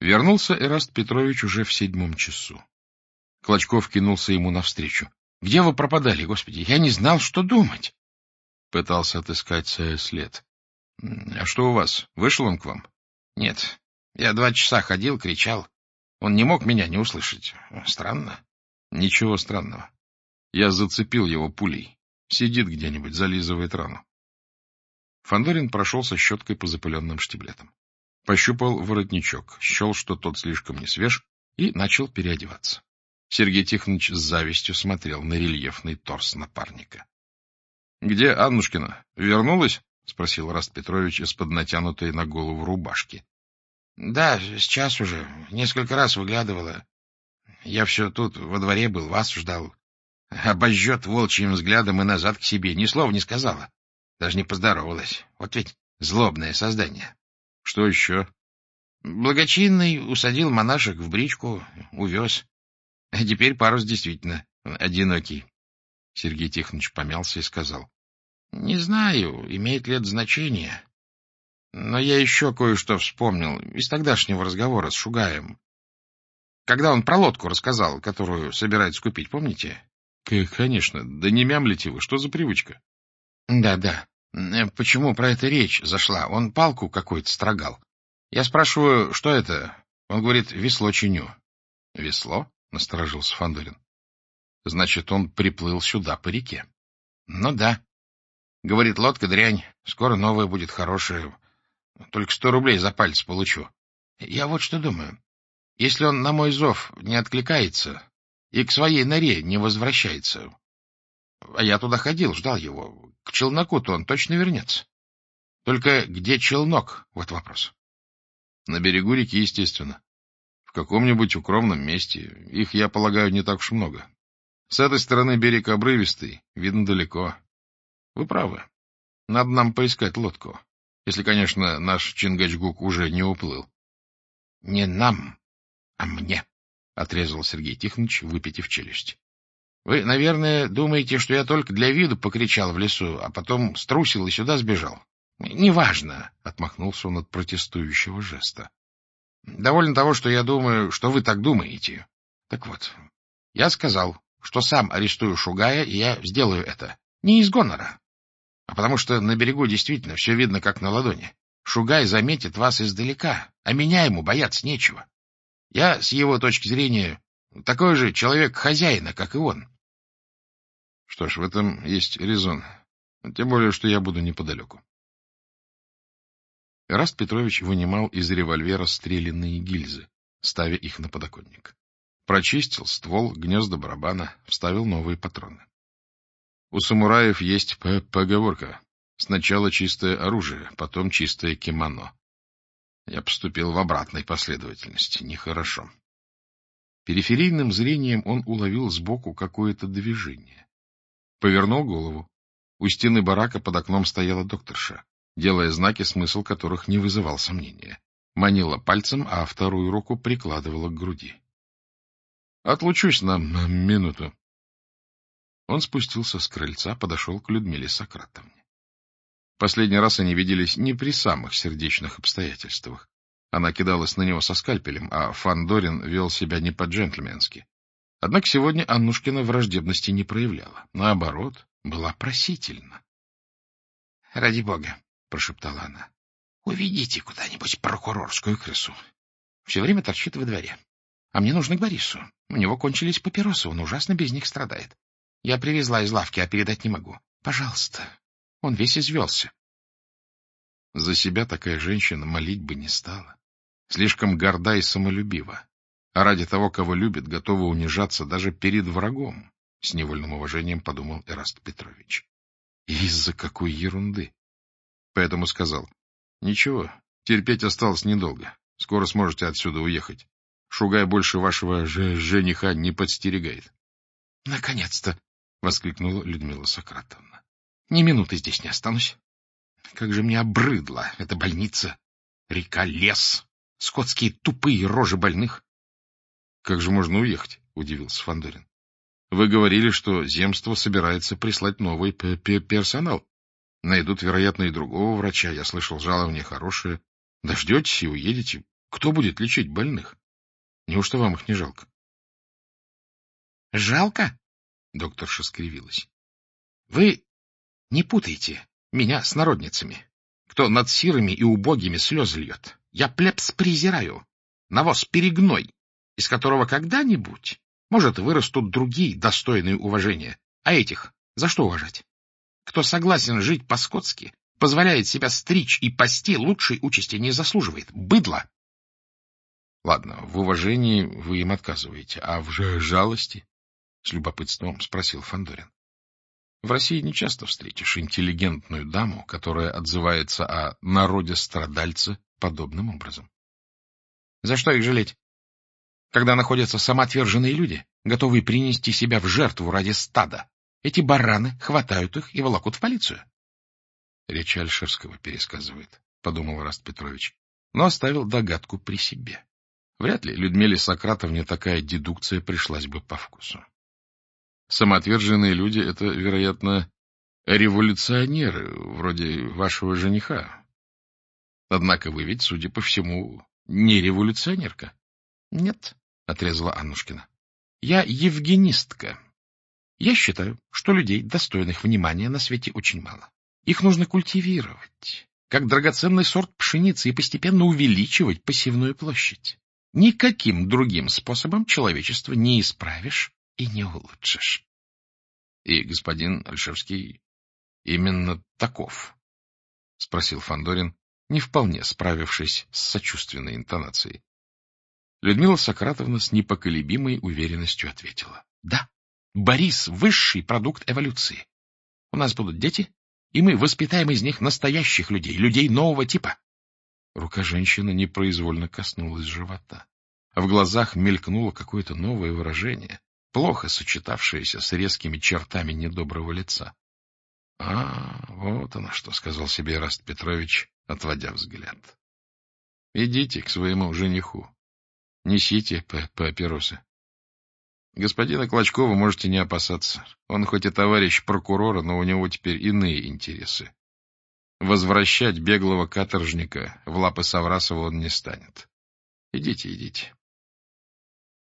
Вернулся Эраст Петрович уже в 7 часу. Клочков кинулся ему навстречу. — Где вы пропадали, Господи? Я не знал, что думать. Пытался отыскать след. — А что у вас? Вышел он к вам? — Нет. Я 2 часа ходил, кричал. Он не мог меня не услышать. Странно. — Ничего странного. Я зацепил его пулей. Сидит где-нибудь, зализывает рану. Фандорин прошелся щеткой по запыленным штиблетам. Пощупал воротничок, счел, что тот слишком не свеж, и начал переодеваться. Сергей Тихонович с завистью смотрел на рельефный торс напарника. — Где Аннушкина? Вернулась? — спросил Эраст Петрович из-под натянутой на голову рубашки. — Да, сейчас уже. Несколько раз выглядывала. Я все тут во дворе был, вас ждал. Обожжет волчьим взглядом и назад к себе. Ни слова не сказала. Даже не поздоровалась. Вот ведь злобное создание. — Что еще? — Благочинный усадил монашек в бричку, увез. А теперь парус действительно одинокий. Сергей Тихонович помялся и сказал. — Не знаю, имеет ли это значение. Но я еще кое-что вспомнил из тогдашнего разговора с Шугаем. Когда он про лодку рассказал, которую собирается купить, помните? — Конечно. Да не мямлите вы, что за привычка? — Да. Почему про это речь зашла? Он палку какую-то строгал. Я спрашиваю, что это? Он говорит, весло чиню. — Весло? — насторожился Фандорин. — Значит, он приплыл сюда по реке. — Ну да. Говорит, лодка дрянь, скоро новая будет хорошая. Только 100 рублей за палец получу. Я вот что думаю. Если он на мой зов не откликается и к своей норе не возвращается, а я туда ходил, ждал его, к челноку-то он точно вернется. Только где челнок? Вот вопрос. На берегу реки, естественно. В каком-нибудь укромном месте. Их, я полагаю, не так уж много. С этой стороны берег обрывистый, видно далеко. Вы правы. Надо нам поискать лодку. Если, конечно, наш Чингачгук уже не уплыл. — Не нам, а мне, — отрезал Сергей Тихонович, выпитив челюсть. — Вы, наверное, думаете, что я только для виду покричал в лесу, а потом струсил и сюда сбежал. — Неважно, — отмахнулся он от протестующего жеста. — Довольно того, что я думаю, что вы так думаете. Так вот, я сказал, что сам арестую Шугая, и я сделаю это. Не из гонора, а потому что на берегу действительно все видно как на ладони. Шугай заметит вас издалека, а меня ему бояться нечего. Я, с его точки зрения, такой же человек хозяина, как и он. Что ж, в этом есть резон. Тем более, что я буду неподалеку. Эраст Петрович вынимал из револьвера стрелянные гильзы, ставя их на подоконник. Прочистил ствол, гнезда барабана, вставил новые патроны. У самураев есть поговорка: сначала чистое оружие, потом чистое кимоно. Я поступил в обратной последовательности. Нехорошо. Периферийным зрением он уловил сбоку какое-то движение. Повернул голову. У стены барака под окном стояла докторша, делая знаки, смысл которых не вызывал сомнения. Манила пальцем, а вторую руку прикладывала к груди. — Отлучусь на минуту. Он спустился с крыльца, подошел к Людмиле Сократовне. Последний раз они виделись не при самых сердечных обстоятельствах. Она кидалась на него со скальпелем, а Фандорин вел себя не по-джентльменски. Однако сегодня Аннушкина враждебности не проявляла. Наоборот, была просительна. — Ради бога, — прошептала она, — уведите куда-нибудь прокурорскую крысу. Все время торчит во дворе. А мне нужно к Борису. У него кончились папиросы, он ужасно без них страдает. Я привезла из лавки, а передать не могу. Пожалуйста. Он весь извелся. За себя такая женщина молить бы не стала. Слишком горда и самолюбива. А ради того, кого любит, готова унижаться даже перед врагом, — с невольным уважением подумал Эраст Петрович. И из-за какой ерунды? Поэтому сказал: — Ничего, терпеть осталось недолго. Скоро сможете отсюда уехать. Шугай больше вашего жениха не подстерегает. — Наконец-то! — воскликнула Людмила Сократовна. — Ни минуты здесь не останусь. Как же мне обрыдла эта больница! Река, лес, скотские тупые рожи больных. — Как же можно уехать? — удивился Фандорин. — Вы говорили, что земство собирается прислать новый персонал. Найдут, вероятно, и другого врача. Я слышал, жалование хорошее. Дождетесь и уедете. Кто будет лечить больных? Неужто вам их не жалко? — Жалко? — докторша скривилась. — Вы не путайте меня с народницами, кто над сирыми и убогими слезы льет. Я плебс презираю, навоз перегной, из которого когда-нибудь, может, вырастут другие, достойные уважения. А этих за что уважать? Кто согласен жить по-скотски, позволяет себя стричь и пасти, лучшей участи не заслуживает. Быдло! Ладно, в уважении вы им отказываете, а в жалости? — с любопытством спросил Фандорин. В России нечасто встретишь интеллигентную даму, которая отзывается о народе-страдальце подобным образом. За что их жалеть? Когда находятся самоотверженные люди, готовые принести себя в жертву ради стада, эти бараны хватают их и волокут в полицию. Речь Альшерского пересказывает, — подумал Ораст Петрович, но оставил догадку при себе. Вряд ли Людмиле Сократовне такая дедукция пришлась бы по вкусу. Самоотверженные люди — это, вероятно, революционеры, вроде вашего жениха. Однако вы ведь, судя по всему, не революционерка. — Нет, — отрезала Аннушкина. — Я евгенистка. Я считаю, что людей, достойных внимания, на свете очень мало. Их нужно культивировать, как драгоценный сорт пшеницы, и постепенно увеличивать посевную площадь. Никаким другим способом человечество не исправишь и не улучшишь. — И господин Альшерский именно таков? — спросил Фандорин, не вполне справившись с сочувственной интонацией. Людмила Сократовна с непоколебимой уверенностью ответила. — Да, Борис — высший продукт эволюции. У нас будут дети, и мы воспитаем из них настоящих людей, людей нового типа. Рука женщины непроизвольно коснулась живота. В глазах мелькнуло какое-то новое выражение, плохо сочетавшееся с резкими чертами недоброго лица. — А, вот оно что, — сказал себе Ораст Петрович, отводя взгляд. — Идите к своему жениху. Несите папиросы. Господина Клочкова можете не опасаться. Он хоть и товарищ прокурора, но у него теперь иные интересы. Возвращать беглого каторжника в лапы Саврасова он не станет. Идите, идите.